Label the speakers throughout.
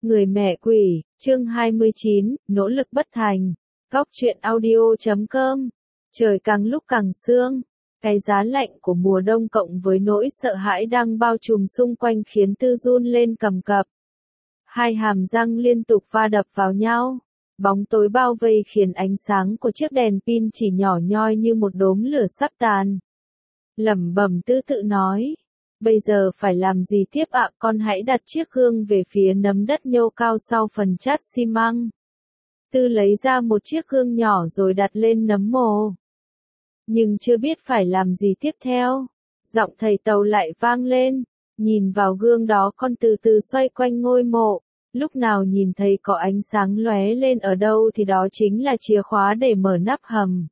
Speaker 1: Người mẹ quỷ, chương 29, nỗ lực bất thành. Góc truyện audio.com. Trời càng lúc càng sương, cái giá lạnh của mùa đông cộng với nỗi sợ hãi đang bao trùm xung quanh khiến Tư run lên cầm cập. Hai hàm răng liên tục va đập vào nhau. Bóng tối bao vây khiến ánh sáng của chiếc đèn pin chỉ nhỏ nhoi như một đốm lửa sắp tàn. Lẩm bẩm Tư tự nói. Bây giờ phải làm gì tiếp ạ? Con hãy đặt chiếc gương về phía nấm đất nhô cao sau phần chát xi măng. Tư lấy ra một chiếc gương nhỏ rồi đặt lên nấm mồ. Nhưng chưa biết phải làm gì tiếp theo. Giọng thầy Tàu lại vang lên. Nhìn vào gương đó, con từ từ xoay quanh ngôi mộ. Lúc nào nhìn thấy có ánh sáng lóe lên ở đâu thì đó chính là chìa khóa để mở nắp hầm.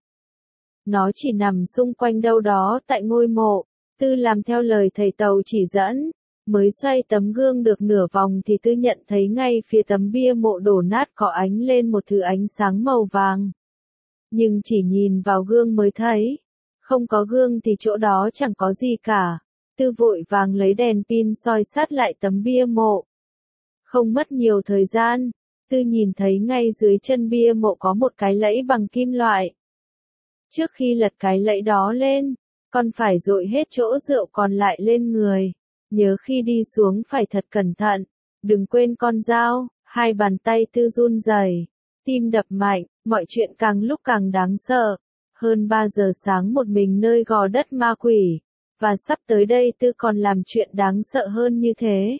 Speaker 1: Nó chỉ nằm xung quanh đâu đó tại ngôi mộ. Tư làm theo lời thầy Tàu chỉ dẫn, mới xoay tấm gương được nửa vòng thì Tư nhận thấy ngay phía tấm bia mộ đổ nát có ánh lên một thứ ánh sáng màu vàng. Nhưng chỉ nhìn vào gương mới thấy, không có gương thì chỗ đó chẳng có gì cả. Tư vội vàng lấy đèn pin soi sát lại tấm bia mộ. Không mất nhiều thời gian, Tư nhìn thấy ngay dưới chân bia mộ có một cái lẫy bằng kim loại. Trước khi lật cái lẫy đó lên, con phải dội hết chỗ rượu còn lại lên người. Nhớ khi đi xuống phải thật cẩn thận. Đừng quên con dao. Hai bàn tay Tư run rẩy, tim đập mạnh, mọi chuyện càng lúc càng đáng sợ. Hơn 3 giờ sáng một mình nơi gò đất ma quỷ. Và sắp tới đây Tư còn làm chuyện đáng sợ hơn như thế.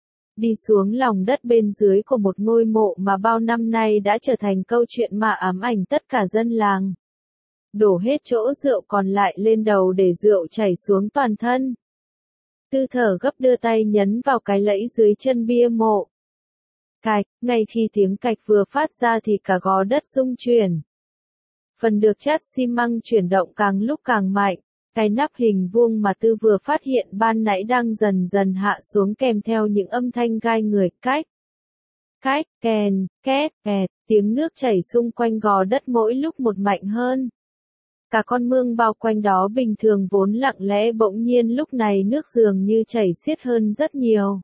Speaker 1: Đi xuống lòng đất bên dưới của một ngôi mộ mà bao năm nay đã trở thành câu chuyện mà ám ảnh tất cả dân làng. Đổ hết chỗ rượu còn lại lên đầu để rượu chảy xuống toàn thân. Tư thở gấp đưa tay nhấn vào cái lẫy dưới chân bia mộ. Cạch, ngay khi tiếng cạch vừa phát ra thì cả gò đất rung chuyển. Phần được chát xi măng chuyển động càng lúc càng mạnh. Cái nắp hình vuông mà Tư vừa phát hiện ban nãy đang dần dần hạ xuống kèm theo những âm thanh gai người cách. Cách, kèn, két, kẹt, tiếng nước chảy xung quanh gò đất mỗi lúc một mạnh hơn. Cả con mương bao quanh đó bình thường vốn lặng lẽ bỗng nhiên lúc này nước dường như chảy xiết hơn rất nhiều.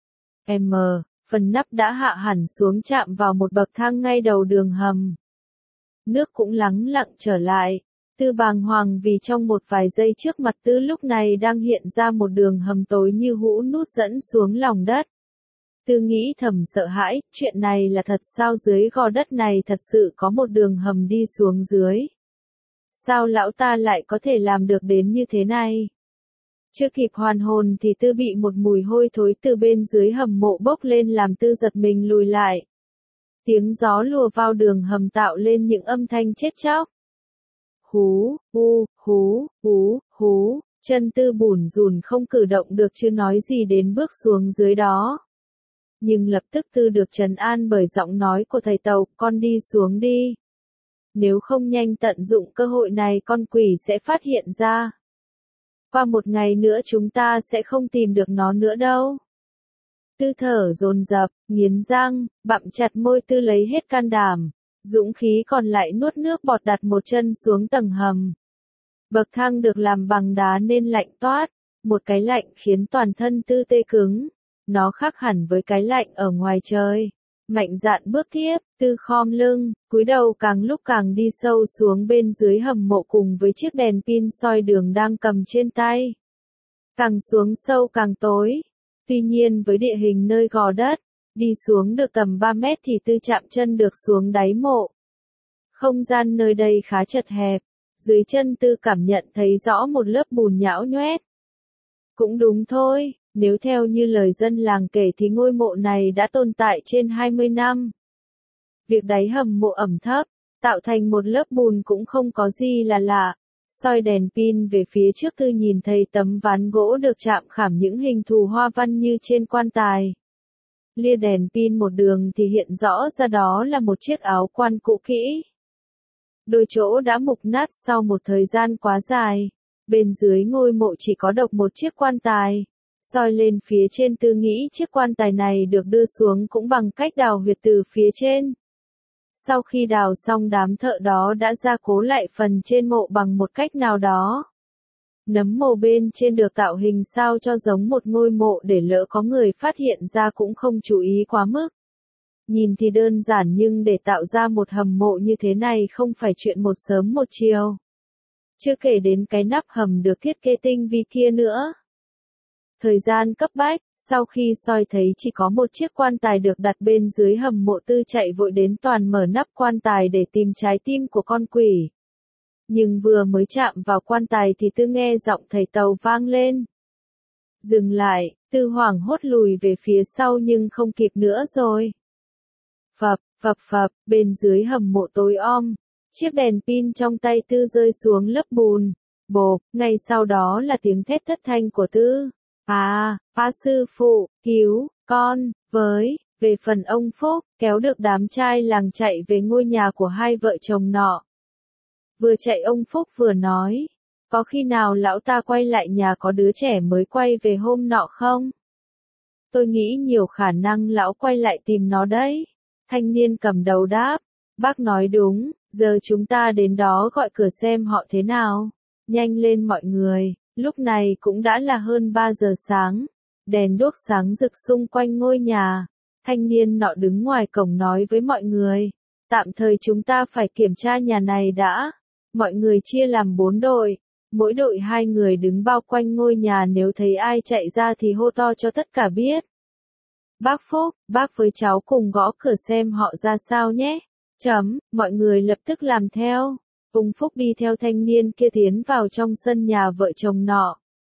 Speaker 1: Phần nắp đã hạ hẳn xuống chạm vào một bậc thang ngay đầu đường hầm. Nước cũng lắng lặng trở lại. Tư bàng hoàng vì trong một vài giây trước mặt Tư lúc này đang hiện ra một đường hầm tối như hũ nút dẫn xuống lòng đất. Tư nghĩ thầm sợ hãi, chuyện này là thật sao? Dưới gò đất này thật sự có một đường hầm đi xuống dưới. Sao lão ta lại có thể làm được đến như thế này? Chưa kịp hoàn hồn thì Tư bị một mùi hôi thối từ bên dưới hầm mộ bốc lên làm Tư giật mình lùi lại. Tiếng gió lùa vào đường hầm tạo lên những âm thanh chết chóc. Hú, hu, hú, hú, hú, chân Tư bủn rủn không cử động được chứ nói gì đến bước xuống dưới đó. Nhưng lập tức Tư được trấn an bởi giọng nói của thầy Tàu, con đi xuống đi. Nếu không nhanh tận dụng cơ hội này con quỷ sẽ phát hiện ra. Qua một ngày nữa chúng ta sẽ không tìm được nó nữa đâu. Tư thở dồn dập, nghiến răng, bặm chặt môi. Tư lấy hết can đảm. Dũng khí còn lại nuốt nước bọt đặt một chân xuống tầng hầm. Bậc thang được làm bằng đá nên lạnh toát. Một cái lạnh khiến toàn thân Tư tê cứng. Nó khác hẳn với cái lạnh ở ngoài trời. Mạnh dạn bước tiếp, Tư khom lưng, cúi đầu càng lúc càng đi sâu xuống bên dưới hầm mộ cùng với chiếc đèn pin soi đường đang cầm trên tay. Càng xuống sâu càng tối. Tuy nhiên với địa hình nơi gò đất, đi xuống được tầm 3 mét thì Tư chạm chân được xuống đáy mộ. Không gian nơi đây khá chật hẹp. Dưới chân Tư cảm nhận thấy rõ một lớp bùn nhão nhoét. Cũng đúng thôi. Nếu theo như lời dân làng kể thì ngôi mộ này đã tồn tại trên 20 năm. Việc đáy hầm mộ ẩm thấp, tạo thành một lớp bùn cũng không có gì là lạ. Soi đèn pin về phía trước Tư nhìn thấy tấm ván gỗ được chạm khảm những hình thù hoa văn như trên quan tài. Lia đèn pin một đường thì hiện rõ ra đó là một chiếc áo quan cũ kỹ. Đôi chỗ đã mục nát sau một thời gian quá dài. Bên dưới ngôi mộ chỉ có độc một chiếc quan tài. Soi lên phía trên Tư nghĩ chiếc quan tài này được đưa xuống cũng bằng cách đào huyệt từ phía trên. Sau khi đào xong đám thợ đó đã gia cố lại phần trên mộ bằng một cách nào đó. Nấm mồ bên trên được tạo hình sao cho giống một ngôi mộ để lỡ có người phát hiện ra cũng không chú ý quá mức. Nhìn thì đơn giản nhưng để tạo ra một hầm mộ như thế này không phải chuyện một sớm một chiều. Chưa kể đến cái nắp hầm được thiết kế tinh vi kia nữa. Thời gian cấp bách, sau khi soi thấy chỉ có một chiếc quan tài được đặt bên dưới hầm mộ, Tư chạy vội đến toàn mở nắp quan tài để tìm trái tim của con quỷ. Nhưng vừa mới chạm vào quan tài thì Tư nghe giọng thầy Tàu vang lên. Dừng lại, Tư hoảng hốt lùi về phía sau nhưng không kịp nữa rồi. Phập, phập phập, bên dưới hầm mộ tối om, chiếc đèn pin trong tay Tư rơi xuống lớp bùn. Bộp, ngay sau đó là tiếng thét thất thanh của Tư. Sư phụ, cứu, con, với, về phần ông Phúc, kéo được đám trai làng chạy về ngôi nhà của hai vợ chồng nọ. Vừa chạy ông Phúc vừa nói, có khi nào lão ta quay lại nhà có đứa trẻ mới quay về hôm nọ không? Tôi nghĩ nhiều khả năng lão quay lại tìm nó đấy. Thanh niên cầm đầu đáp, bác nói đúng, giờ chúng ta đến đó gọi cửa xem họ thế nào. Nhanh lên mọi người, lúc này cũng đã là hơn 3 giờ sáng, đèn đuốc sáng rực xung quanh ngôi nhà. Thanh niên nọ đứng ngoài cổng nói với mọi người, tạm thời chúng ta phải kiểm tra nhà này đã. Mọi người chia làm 4 đội, mỗi đội 2 người đứng bao quanh ngôi nhà, nếu thấy ai chạy ra thì hô to cho tất cả biết. Bác Phúc, bác với cháu cùng gõ cửa xem họ ra sao nhé. Mọi người lập tức làm theo. Ông Phúc đi theo thanh niên kia tiến vào trong sân nhà vợ chồng nọ.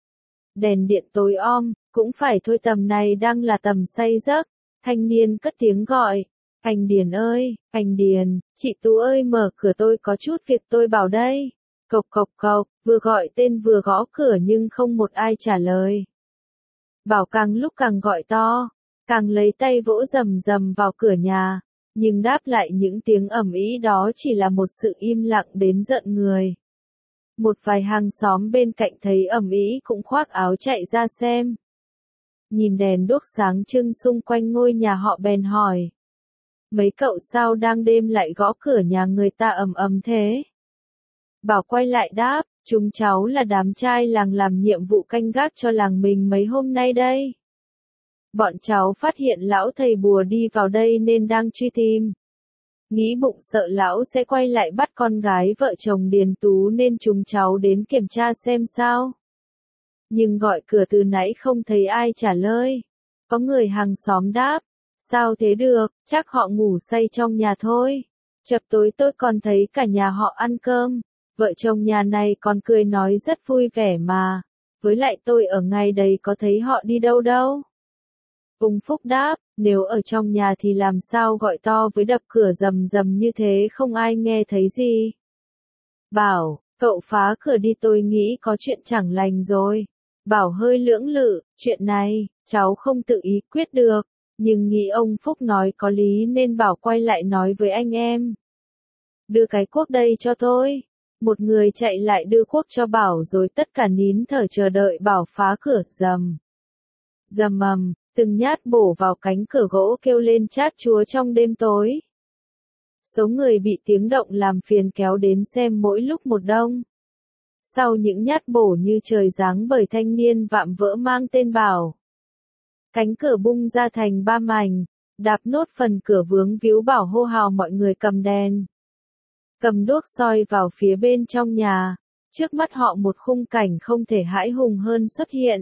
Speaker 1: Đèn điện tối om, cũng phải thôi, tầm này đang là tầm say giấc. Thanh niên cất tiếng gọi. Anh Điền ơi, anh Điền, chị Tú ơi mở cửa, tôi có chút việc tôi bảo đây. Cộc cộc cộc, vừa gọi tên vừa gõ cửa nhưng không một ai trả lời. Bảo càng lúc càng gọi to, càng lấy tay vỗ rầm rầm vào cửa nhà, nhưng đáp lại những tiếng ầm ĩ đó chỉ là một sự im lặng đến giận người. Một vài hàng xóm bên cạnh thấy ầm ĩ cũng khoác áo chạy ra xem. Nhìn đèn đuốc sáng trưng xung quanh ngôi nhà họ bèn hỏi. Mấy cậu sao đang đêm lại gõ cửa nhà người ta ầm ầm thế? Bảo quay lại đáp, chúng cháu là đám trai làng làm nhiệm vụ canh gác cho làng mình mấy hôm nay đây. Bọn cháu phát hiện lão thầy bùa đi vào đây nên đang truy tìm. Nghĩ bụng sợ lão sẽ quay lại bắt con gái vợ chồng Điền Tú nên chúng cháu đến kiểm tra xem sao. Nhưng gọi cửa từ nãy không thấy ai trả lời. Có người hàng xóm đáp, sao thế được, chắc họ ngủ say trong nhà thôi. Chập tối tôi còn thấy cả nhà họ ăn cơm. Vợ chồng nhà này còn cười nói rất vui vẻ mà. Với lại tôi ở ngay đấy có thấy họ đi đâu đâu. Ông Phúc đáp, nếu ở trong nhà thì làm sao gọi to với đập cửa rầm rầm như thế không ai nghe thấy gì. Bảo, cậu phá cửa đi, tôi nghĩ có chuyện chẳng lành rồi. Bảo hơi lưỡng lự, chuyện này, cháu không tự ý quyết được, nhưng nghĩ ông Phúc nói có lý nên Bảo quay lại nói với anh em. Đưa cái cuốc đây cho tôi. Một người chạy lại đưa cuốc cho Bảo rồi tất cả nín thở chờ đợi Bảo phá cửa. Rầm. Rầm ầm, từng nhát bổ vào cánh cửa gỗ kêu lên chát chúa trong đêm tối. Số người bị tiếng động làm phiền kéo đến xem mỗi lúc một đông. Sau những nhát bổ như trời giáng bởi thanh niên vạm vỡ mang tên Bảo, cánh cửa bung ra thành 3 mảnh, đạp nốt phần cửa vướng víu. Bảo hô hào mọi người cầm đèn, cầm đuốc soi vào phía bên trong nhà. Trước mắt họ một khung cảnh không thể hãi hùng hơn xuất hiện.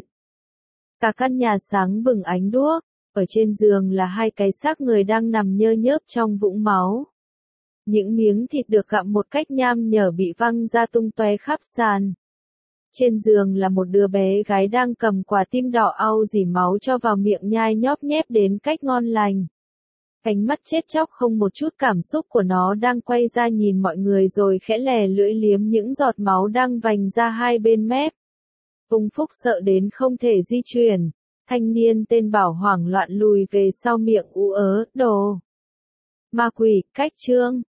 Speaker 1: Cả căn nhà sáng bừng ánh đuốc, ở trên giường là 2 cái xác người đang nằm nhơ nhớp trong vũng máu. Những miếng thịt được gặm một cách nham nhở bị văng ra tung tóe khắp sàn. Trên giường là một đứa bé gái đang cầm quả tim đỏ au dỉ máu cho vào miệng nhai nhóp nhép đến cách ngon lành. Ánh mắt chết chóc không một chút cảm xúc của nó đang quay ra nhìn mọi người rồi khẽ lè lưỡi liếm những giọt máu đang vành ra hai bên mép. Ông Phúc sợ đến không thể di chuyển. Thanh niên tên Bảo hoảng loạn lùi về sau, miệng ú ớ, đồ ma quỷ, cách chương.